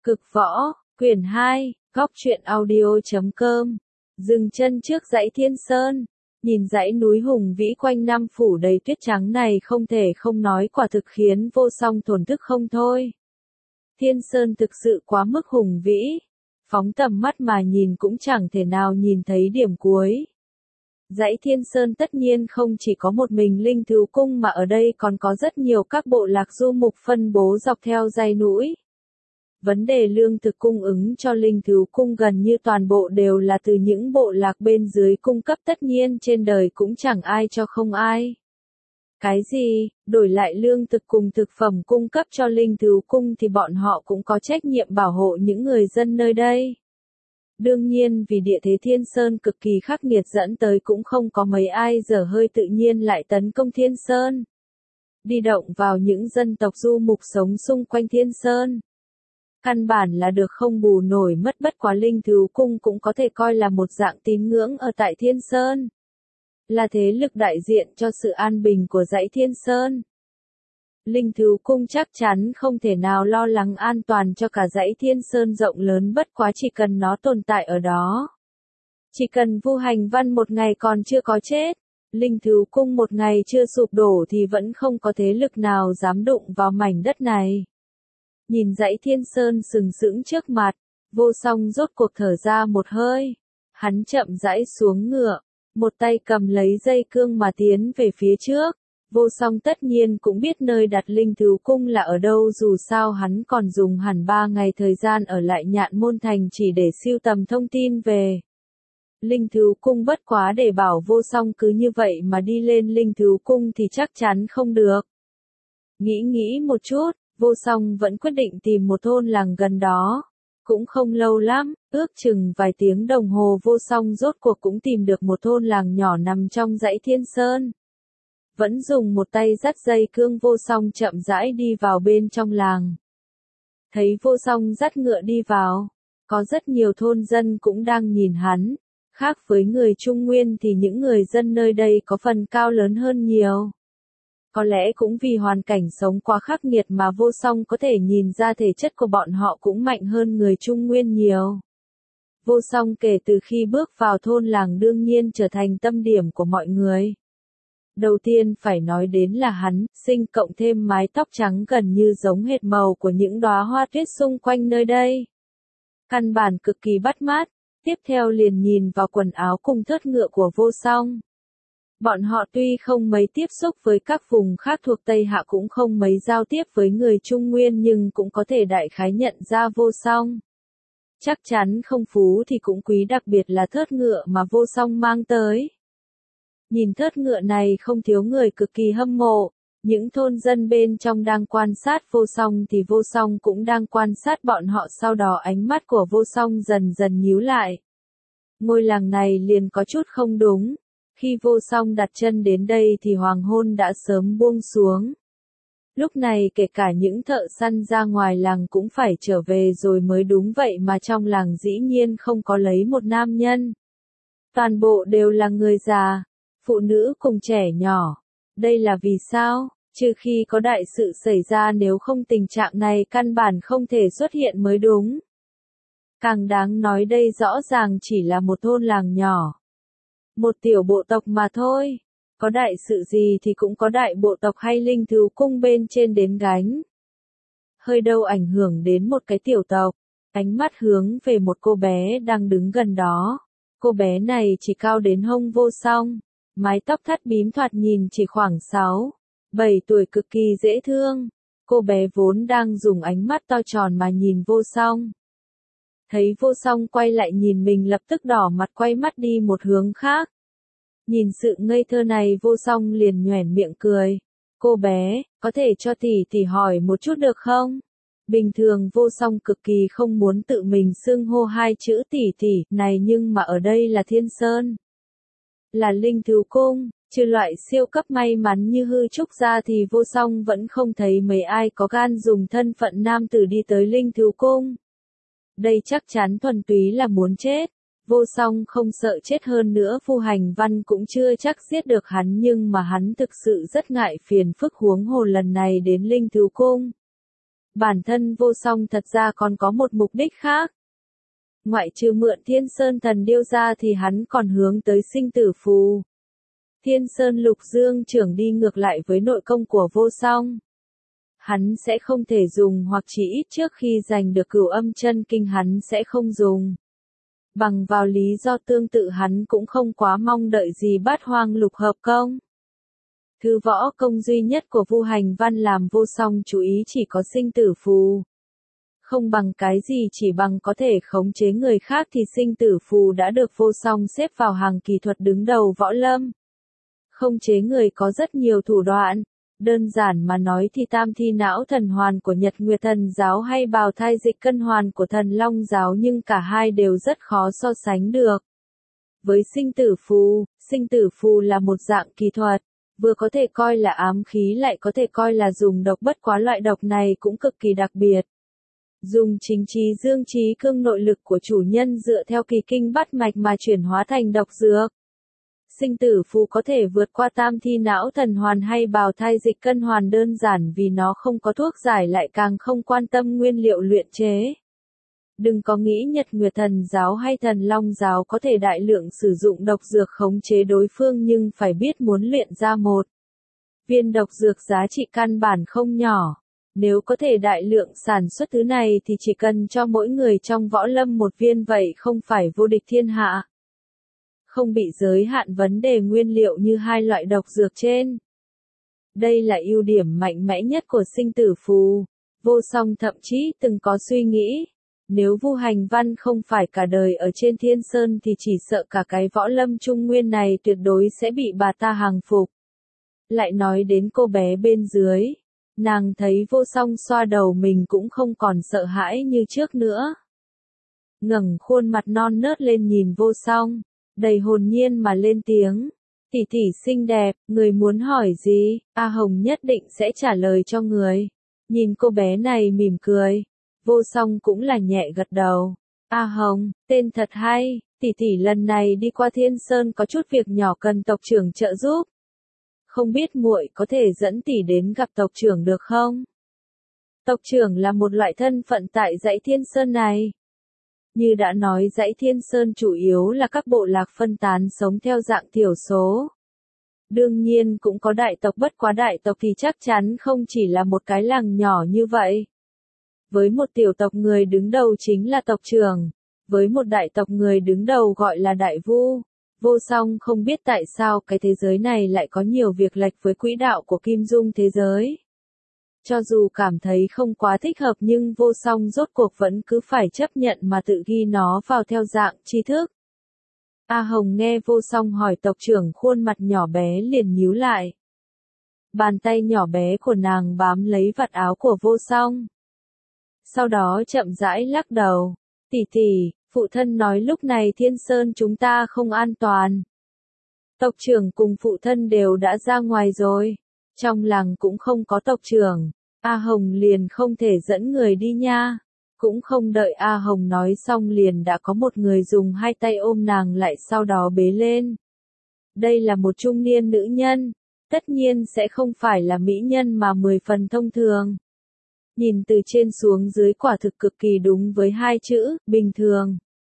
Cực võ, quyển 2, góc truyện audio.com. Dừng chân trước dãy Thiên Sơn, nhìn dãy núi hùng vĩ quanh năm phủ đầy tuyết trắng này không thể không nói quả thực khiến Vô Song thổn thức không thôi. Thiên Sơn thực sự quá mức hùng vĩ, phóng tầm mắt mà nhìn cũng chẳng thể nào nhìn thấy điểm cuối. Dãy Thiên Sơn tất nhiên không chỉ có một mình Linh Thú Cung mà ở đây còn có rất nhiều các bộ lạc du mục phân bố dọc theo dãy núi. Vấn đề lương thực cung ứng cho Linh Thú Cung gần như toàn bộ đều là từ những bộ lạc bên dưới cung cấp, tất nhiên trên đời cũng chẳng ai cho không ai. Cái gì, đổi lại lương thực cùng thực phẩm cung cấp cho Linh Thú Cung thì bọn họ cũng có trách nhiệm bảo hộ những người dân nơi đây. Đương nhiên vì địa thế Thiên Sơn cực kỳ khắc nghiệt dẫn tới cũng không có mấy ai dở hơi tự nhiên lại tấn công Thiên Sơn. Đi động vào những dân tộc du mục sống xung quanh Thiên Sơn. Căn bản là được không bù nổi mất, bất quá Linh Thú Cung cũng có thể coi là một dạng tín ngưỡng ở tại Thiên Sơn. Là thế lực đại diện cho sự an bình của dãy Thiên Sơn. Linh Thú Cung chắc chắn không thể nào lo lắng an toàn cho cả dãy Thiên Sơn rộng lớn, bất quá chỉ cần nó tồn tại ở đó. Chỉ cần Vu Hành Văn một ngày còn chưa có chết, Linh Thú Cung một ngày chưa sụp đổ thì vẫn không có thế lực nào dám đụng vào mảnh đất này. Nhìn dãy Thiên Sơn sừng sững trước mặt, Vô Song rốt cuộc thở ra một hơi. Hắn chậm rãi xuống ngựa, một tay cầm lấy dây cương mà tiến về phía trước. Vô Song tất nhiên cũng biết nơi đặt Linh Thú Cung là ở đâu, dù sao hắn còn dùng hẳn 3 ngày thời gian ở lại Nhạn Môn Thành chỉ để sưu tầm thông tin về Linh Thú Cung, bất quá để bảo Vô Song cứ như vậy mà đi lên Linh Thú Cung thì chắc chắn không được. Nghĩ một chút, Vô Song vẫn quyết định tìm một thôn làng gần đó. Cũng không lâu lắm, ước chừng vài tiếng đồng hồ Vô Song rốt cuộc cũng tìm được một thôn làng nhỏ nằm trong dãy Thiên Sơn. Vẫn dùng một tay dắt dây cương, Vô Song chậm rãi đi vào bên trong làng. Thấy Vô Song dắt ngựa đi vào, có rất nhiều thôn dân cũng đang nhìn hắn. Khác với người Trung Nguyên thì những người dân nơi đây có phần cao lớn hơn nhiều. Có lẽ cũng vì hoàn cảnh sống quá khắc nghiệt mà Vô Song có thể nhìn ra thể chất của bọn họ cũng mạnh hơn người Trung Nguyên nhiều. Vô Song kể từ khi bước vào thôn làng đương nhiên trở thành tâm điểm của mọi người. Đầu tiên phải nói đến là hắn, sinh cộng thêm mái tóc trắng gần như giống hệt màu của những đóa hoa tuyết xung quanh nơi đây. Căn bản cực kỳ bắt mắt, tiếp theo liền nhìn vào quần áo cùng thớt ngựa của Vô Song. Bọn họ tuy không mấy tiếp xúc với các vùng khác thuộc Tây Hạ, cũng không mấy giao tiếp với người Trung Nguyên, nhưng cũng có thể đại khái nhận ra Vô Song. Chắc chắn không phú thì cũng quý, đặc biệt là thớt ngựa mà Vô Song mang tới. Nhìn thớt ngựa này không thiếu người cực kỳ hâm mộ. Những thôn dân bên trong đang quan sát Vô Song thì Vô Song cũng đang quan sát bọn họ, sau đó ánh mắt của Vô Song dần dần nhíu lại. Ngôi làng này liền có chút không đúng. Khi Vô Song đặt chân đến đây thì hoàng hôn đã sớm buông xuống. Lúc này kể cả những thợ săn ra ngoài làng cũng phải trở về rồi mới đúng, vậy mà trong làng dĩ nhiên không có lấy một nam nhân. Toàn bộ đều là người già, phụ nữ cùng trẻ nhỏ. Đây là vì sao? Trừ khi có đại sự xảy ra, nếu không tình trạng này căn bản không thể xuất hiện mới đúng. Càng đáng nói đây rõ ràng chỉ là một thôn làng nhỏ. Một tiểu bộ tộc mà thôi. Có đại sự gì thì cũng có đại bộ tộc hay Linh Thú Cung bên trên đến gánh. Hơi đâu ảnh hưởng đến một cái tiểu tộc. Ánh mắt hướng về một cô bé đang đứng gần đó. Cô bé này chỉ cao đến hông Vô Song. Mái tóc thắt bím, thoạt nhìn chỉ khoảng 6-7 tuổi, cực kỳ dễ thương. Cô bé vốn đang dùng ánh mắt to tròn mà nhìn Vô Song. Thấy Vô Song quay lại nhìn mình lập tức đỏ mặt quay mắt đi một hướng khác. Nhìn sự ngây thơ này Vô Song liền nhoẻn miệng cười. Cô bé, có thể cho tỷ hỏi một chút được không? Bình thường Vô Song cực kỳ không muốn tự mình xưng hô hai chữ tỷ này, nhưng mà ở đây là Thiên Sơn. Là Linh Thú Cung, trừ loại siêu cấp may mắn như Hư Trúc ra thì Vô Song vẫn không thấy mấy ai có gan dùng thân phận nam tử đi tới Linh Thú Cung. Đây chắc chắn thuần túy là muốn chết. Vô Song không sợ chết, hơn nữa Vu Hành Văn cũng chưa chắc giết được hắn, nhưng mà hắn thực sự rất ngại phiền phức, huống hồ lần này đến Linh Thú Cung. Bản thân Vô Song thật ra còn có một mục đích khác. Ngoại trừ mượn Thiên Sơn thần điêu ra thì hắn còn hướng tới sinh tử phù. Thiên Sơn Lục Dương trưởng đi ngược lại với nội công của Vô Song. Hắn sẽ không thể dùng hoặc chỉ ít trước khi giành được Cửu Âm Chân Kinh hắn sẽ không dùng. Bằng vào lý do tương tự hắn cũng không quá mong đợi gì Bát Hoang Lục Hợp Công. Thứ võ công duy nhất của Vu Hành Văn làm Vô Song chú ý chỉ có sinh tử phù. Không bằng cái gì chỉ bằng có thể khống chế người khác thì sinh tử phù đã được Vô Song xếp vào hàng kỳ thuật đứng đầu võ lâm. Khống chế người có rất nhiều thủ đoạn. Đơn giản mà nói thì tam thi não thần hoàn của Nhật Nguyệt Thần Giáo hay bào thai dịch cân hoàn của Thần Long Giáo nhưng cả hai đều rất khó so sánh được. Với sinh tử phù là một dạng kỳ thuật, vừa có thể coi là ám khí lại có thể coi là dùng độc, bất quá loại độc này cũng cực kỳ đặc biệt. Dùng chính trí dương trí cương nội lực của chủ nhân dựa theo kỳ kinh bát mạch mà chuyển hóa thành độc dược. Sinh tử phù có thể vượt qua tam thi não thần hoàn hay bào thai dịch cân hoàn đơn giản vì nó không có thuốc giải lại càng không quan tâm nguyên liệu luyện chế. Đừng có nghĩ Nhật Nguyệt Thần Giáo hay Thần Long Giáo có thể đại lượng sử dụng độc dược khống chế đối phương nhưng phải biết muốn luyện ra một viên độc dược giá trị căn bản không nhỏ. Nếu có thể đại lượng sản xuất thứ này thì chỉ cần cho mỗi người trong võ lâm một viên vậy không phải vô địch thiên hạ. Không bị giới hạn vấn đề nguyên liệu như hai loại độc dược trên. Đây là ưu điểm mạnh mẽ nhất của sinh tử phù. Vô Song thậm chí từng có suy nghĩ, nếu Vu Hành Văn không phải cả đời ở trên Thiên Sơn thì chỉ sợ cả cái võ lâm trung nguyên này tuyệt đối sẽ bị bà ta hàng phục. Lại nói đến cô bé bên dưới, nàng thấy Vô Song xoa đầu mình cũng không còn sợ hãi như trước nữa. Ngẩng khuôn mặt non nớt lên nhìn Vô Song, đầy hồn nhiên mà lên tiếng, tỷ tỷ xinh đẹp, người muốn hỏi gì, A Hồng nhất định sẽ trả lời cho người. Nhìn cô bé này mỉm cười, Vô Song cũng là nhẹ gật đầu. A Hồng, tên thật hay, tỷ tỷ lần này đi qua Thiên Sơn có chút việc nhỏ cần tộc trưởng trợ giúp. Không biết muội có thể dẫn tỷ đến gặp tộc trưởng được không? Tộc trưởng là một loại thân phận tại dãy Thiên Sơn này. Như đã nói dãy Thiên Sơn chủ yếu là các bộ lạc phân tán sống theo dạng thiểu số. Đương nhiên cũng có đại tộc, bất quá đại tộc thì chắc chắn không chỉ là một cái làng nhỏ như vậy. Với một tiểu tộc người đứng đầu chính là tộc trưởng, với một đại tộc người đứng đầu gọi là đại vu. Vô Song không biết tại sao cái thế giới này lại có nhiều việc lệch với quỹ đạo của Kim Dung thế giới. Cho dù cảm thấy không quá thích hợp nhưng Vô Song rốt cuộc vẫn cứ phải chấp nhận mà tự ghi nó vào theo dạng tri thức. A Hồng nghe Vô Song hỏi tộc trưởng, khuôn mặt nhỏ bé liền nhíu lại. Bàn tay nhỏ bé của nàng bám lấy vạt áo của Vô Song. Sau đó chậm rãi lắc đầu. Tỷ tỷ, phụ thân nói lúc này Thiên Sơn chúng ta không an toàn. Tộc trưởng cùng phụ thân đều đã ra ngoài rồi. Trong làng cũng không có tộc trưởng. A Hồng liền không thể dẫn người đi nha. Cũng không đợi A Hồng nói xong liền đã có một người dùng hai tay ôm nàng lại sau đó bế lên. Đây là một trung niên nữ nhân. Tất nhiên sẽ không phải là mỹ nhân mà 10 phần thông thường. Nhìn từ trên xuống dưới quả thực cực kỳ đúng với hai chữ, bình thường.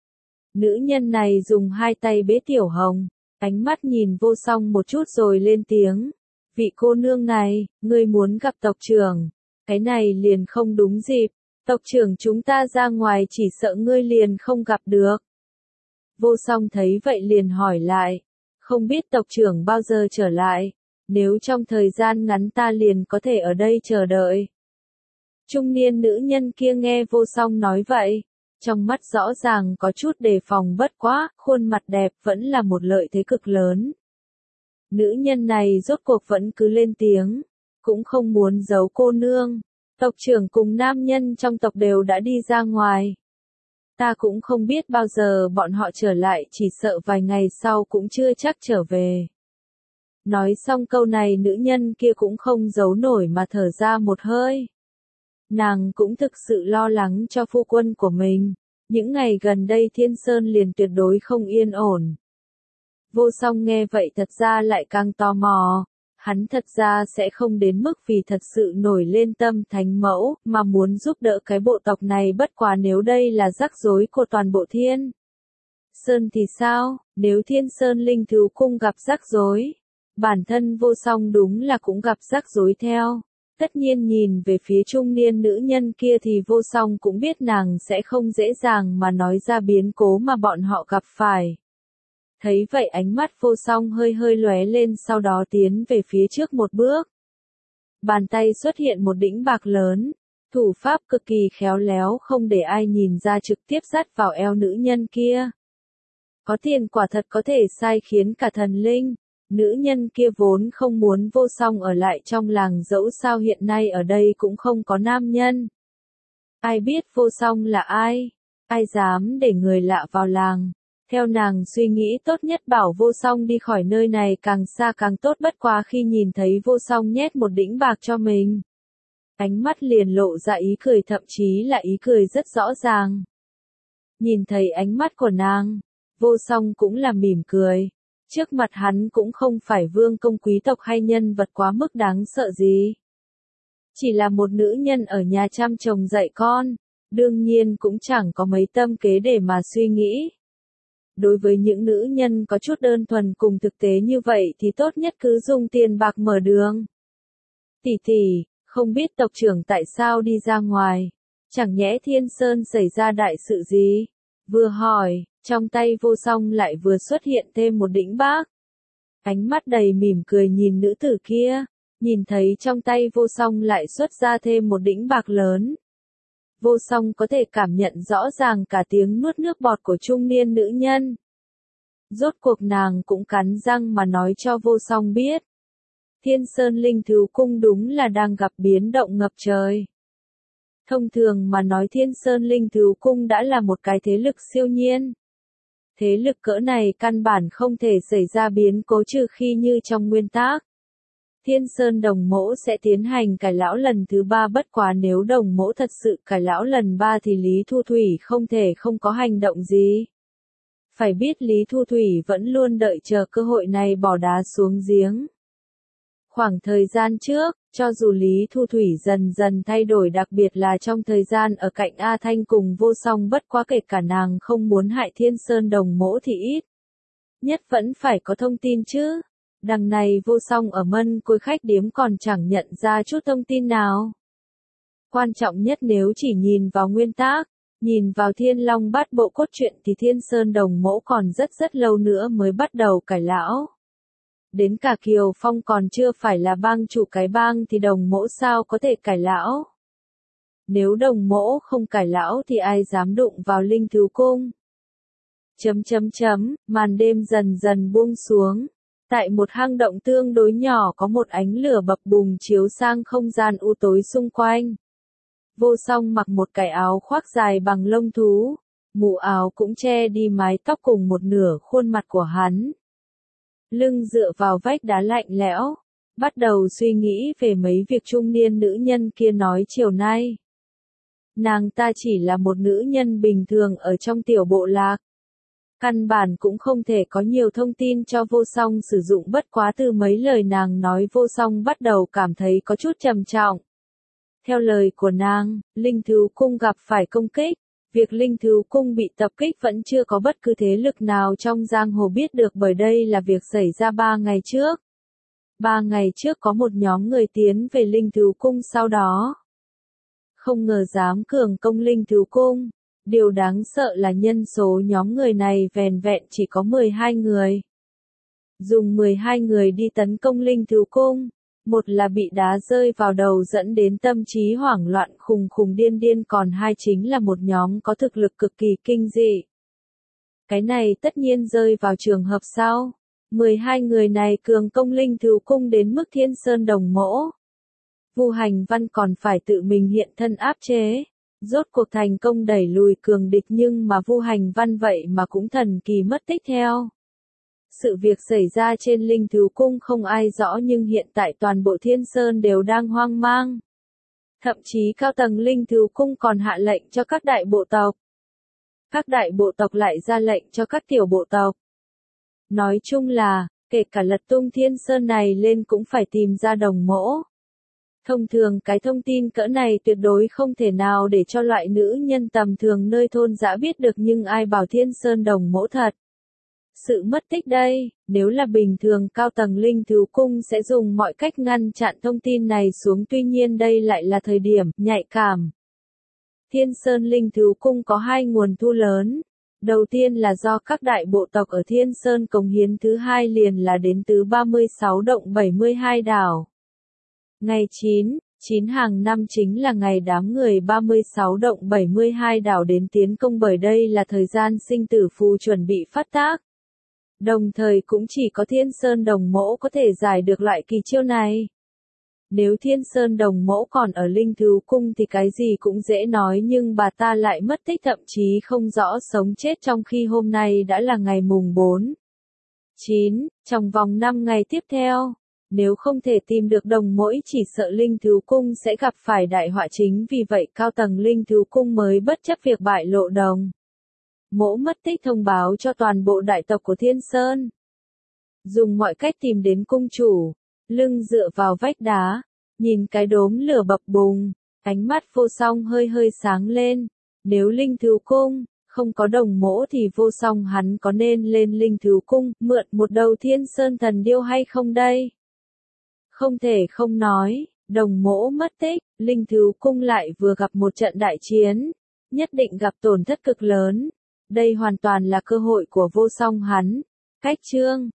Nữ nhân này dùng hai tay bế Tiểu Hồng, ánh mắt nhìn Vô Song một chút rồi lên tiếng. Vị cô nương này, ngươi muốn gặp tộc trưởng, cái này liền không đúng dịp, tộc trưởng chúng ta ra ngoài chỉ sợ ngươi liền không gặp được. Vô Song thấy vậy liền hỏi lại, không biết tộc trưởng bao giờ trở lại, nếu trong thời gian ngắn ta liền có thể ở đây chờ đợi. Trung niên nữ nhân kia nghe Vô Song nói vậy, trong mắt rõ ràng có chút đề phòng, bất quá, khuôn mặt đẹp vẫn là một lợi thế cực lớn. Nữ nhân này rốt cuộc vẫn cứ lên tiếng, cũng không muốn giấu cô nương. Tộc trưởng cùng nam nhân trong tộc đều đã đi ra ngoài. Ta cũng không biết bao giờ bọn họ trở lại, chỉ sợ vài ngày sau cũng chưa chắc trở về. Nói xong câu này nữ nhân kia cũng không giấu nổi mà thở ra một hơi. Nàng cũng thực sự lo lắng cho phu quân của mình. Những ngày gần đây Thiên Sơn liền tuyệt đối không yên ổn. Vô Song nghe vậy thật ra lại càng tò mò. Hắn thật ra sẽ không đến mức vì thật sự nổi lên tâm thánh mẫu, mà muốn giúp đỡ cái bộ tộc này, bất quá nếu đây là rắc rối của toàn bộ Thiên Sơn thì sao, nếu Thiên Sơn Linh Thú Cung gặp rắc rối, bản thân Vô Song đúng là cũng gặp rắc rối theo. Tất nhiên nhìn về phía trung niên nữ nhân kia thì Vô Song cũng biết nàng sẽ không dễ dàng mà nói ra biến cố mà bọn họ gặp phải. Thấy vậy ánh mắt Vô Song hơi hơi lóe lên, sau đó tiến về phía trước một bước. Bàn tay xuất hiện một đĩnh bạc lớn, thủ pháp cực kỳ khéo léo, không để ai nhìn ra, trực tiếp dắt vào eo nữ nhân kia. Có tiền quả thật có thể sai khiến cả thần linh. Nữ nhân kia vốn không muốn Vô Song ở lại trong làng, dẫu sao hiện nay ở đây cũng không có nam nhân. Ai biết Vô Song là ai? Ai dám để người lạ vào làng? Theo nàng suy nghĩ, tốt nhất bảo Vô Song đi khỏi nơi này càng xa càng tốt, bất quá khi nhìn thấy Vô Song nhét một đĩnh bạc cho mình, ánh mắt liền lộ ra ý cười, thậm chí là ý cười rất rõ ràng. Nhìn thấy ánh mắt của nàng, Vô Song cũng là mỉm cười. Trước mặt hắn cũng không phải vương công quý tộc hay nhân vật quá mức đáng sợ gì. Chỉ là một nữ nhân ở nhà chăm chồng dạy con, đương nhiên cũng chẳng có mấy tâm kế để mà suy nghĩ. Đối với những nữ nhân có chút đơn thuần cùng thực tế như vậy thì tốt nhất cứ dùng tiền bạc mở đường. Tỷ tỷ, không biết tộc trưởng tại sao đi ra ngoài, chẳng nhẽ Thiên Sơn xảy ra đại sự gì? Vừa hỏi, trong tay Vô Song lại vừa xuất hiện thêm một đĩnh bác. Ánh mắt đầy mỉm cười nhìn nữ tử kia, nhìn thấy trong tay Vô Song lại xuất ra thêm một đĩnh bạc lớn. Vô Song có thể cảm nhận rõ ràng cả tiếng nuốt nước bọt của trung niên nữ nhân. Rốt cuộc nàng cũng cắn răng mà nói cho Vô Song biết. Thiên Sơn Linh Thú Cung đúng là đang gặp biến động ngập trời. Thông thường mà nói, Thiên Sơn Linh Thú Cung đã là một cái thế lực siêu nhiên. Thế lực cỡ này căn bản không thể xảy ra biến cố trừ khi như trong nguyên tắc. Thiên Sơn Đồng Mỗ sẽ tiến hành cải lão lần thứ 3, bất quá nếu Đồng Mỗ thật sự cải lão lần 3 thì Lý Thu Thủy không thể không có hành động gì. Phải biết Lý Thu Thủy vẫn luôn đợi chờ cơ hội này bỏ đá xuống giếng. Khoảng thời gian trước, cho dù Lý Thu Thủy dần dần thay đổi, đặc biệt là trong thời gian ở cạnh A Thanh cùng Vô Song, bất quá kể cả nàng không muốn hại Thiên Sơn Đồng Mỗ thì ít nhất vẫn phải có thông tin chứ. Đằng này Vô Song ở Mân Côi khách điếm còn chẳng nhận ra chút thông tin nào. Quan trọng nhất, nếu chỉ nhìn vào nguyên tắc, nhìn vào Thiên Long Bát Bộ cốt truyện thì Thiên Sơn Đồng Mỗ còn rất lâu nữa mới bắt đầu cải lão. Đến cả Kiều Phong còn chưa phải là bang chủ cái bang thì Đồng Mỗ sao có thể cải lão? Nếu Đồng Mỗ không cải lão thì ai dám đụng vào Linh Thú Cung? Màn đêm dần dần buông xuống. Tại một hang động tương đối nhỏ có một ánh lửa bập bùng chiếu sang không gian u tối xung quanh. Vô Song mặc một cái áo khoác dài bằng lông thú, mũ áo cũng che đi mái tóc cùng một nửa khuôn mặt của hắn. Lưng dựa vào vách đá lạnh lẽo, bắt đầu suy nghĩ về mấy việc trung niên nữ nhân kia nói chiều nay. Nàng ta chỉ là một nữ nhân bình thường ở trong tiểu bộ lạc. Căn bản cũng không thể có nhiều thông tin cho Vô Song sử dụng, bất quá từ mấy lời nàng nói Vô Song bắt đầu cảm thấy có chút trầm trọng. Theo lời của nàng, Linh Thú Cung gặp phải công kích. Việc Linh Thú Cung bị tập kích vẫn chưa có bất cứ thế lực nào trong giang hồ biết được, bởi đây là việc xảy ra 3 ngày trước. 3 ngày trước có một nhóm người tiến về Linh Thú Cung, sau đó không ngờ dám cường công Linh Thú Cung. Điều đáng sợ là nhân số nhóm người này vẻn vẹn chỉ có 12 người. Dùng 12 người đi tấn công Linh Thú Cung. Một là bị đá rơi vào đầu dẫn đến tâm trí hoảng loạn khùng điên, còn hai chính là một nhóm có thực lực cực kỳ kinh dị. Cái này tất nhiên rơi vào trường hợp sau. 12 người này cường công Linh Thú Cung đến mức Thiên Sơn Đồng Mỗ. Vu Hành Văn còn phải tự mình hiện thân áp chế. Rốt cuộc thành công đẩy lùi cường địch, nhưng mà Vu Hành Văn vậy mà cũng thần kỳ mất tích theo. Sự việc xảy ra trên Linh Thú Cung không ai rõ, nhưng hiện tại toàn bộ Thiên Sơn đều đang hoang mang. Thậm chí cao tầng Linh Thú Cung còn hạ lệnh cho các đại bộ tộc. Các đại bộ tộc lại ra lệnh cho các tiểu bộ tộc. Nói chung là, kể cả lật tung thiên sơn này lên cũng phải tìm ra đồng mỗ. Thông thường cái thông tin cỡ này tuyệt đối không thể nào để cho loại nữ nhân tầm thường nơi thôn dã biết được, nhưng ai bảo thiên sơn đồng mỗ thật. Sự mất tích đây, nếu là bình thường cao tầng linh thú cung sẽ dùng mọi cách ngăn chặn thông tin này xuống, tuy nhiên đây lại là thời điểm nhạy cảm. Thiên Sơn Linh Thú Cung có hai nguồn thu lớn. Đầu tiên là do các đại bộ tộc ở Thiên Sơn cống hiến, thứ hai liền là đến từ 36 động 72 đảo. Ngày 9 hàng năm chính là ngày đám người 36 động 72 đảo đến tiến công, bởi đây là thời gian sinh tử phù chuẩn bị phát tác. Đồng thời cũng chỉ có Thiên Sơn đồng mỗ có thể giải được loại kỳ chiêu này. Nếu Thiên Sơn đồng mỗ còn ở Linh Thú Cung thì cái gì cũng dễ nói, nhưng bà ta lại mất tích, thậm chí không rõ sống chết, trong khi hôm nay đã là ngày mùng 4/9, trong vòng 5 ngày tiếp theo. Nếu không thể tìm được đồng mỗ, chỉ sợ Linh Thú Cung sẽ gặp phải đại họa, chính vì vậy cao tầng Linh Thú Cung mới bất chấp việc bại lộ đồng mỗ mất tích, thông báo cho toàn bộ đại tộc của Thiên Sơn. Dùng mọi cách tìm đến cung chủ, lưng dựa vào vách đá, nhìn cái đốm lửa bập bùng, ánh mắt Vô Song hơi hơi sáng lên. Nếu Linh Thú Cung không có đồng mỗ thì Vô Song hắn có nên lên Linh Thú Cung mượn một đầu Thiên Sơn thần điêu hay không đây? Không thể không nói, đồng mỗ mất tích, Linh Thú Cung lại vừa gặp một trận đại chiến, nhất định gặp tổn thất cực lớn. Đây hoàn toàn là cơ hội của Vô Song hắn. Cách chương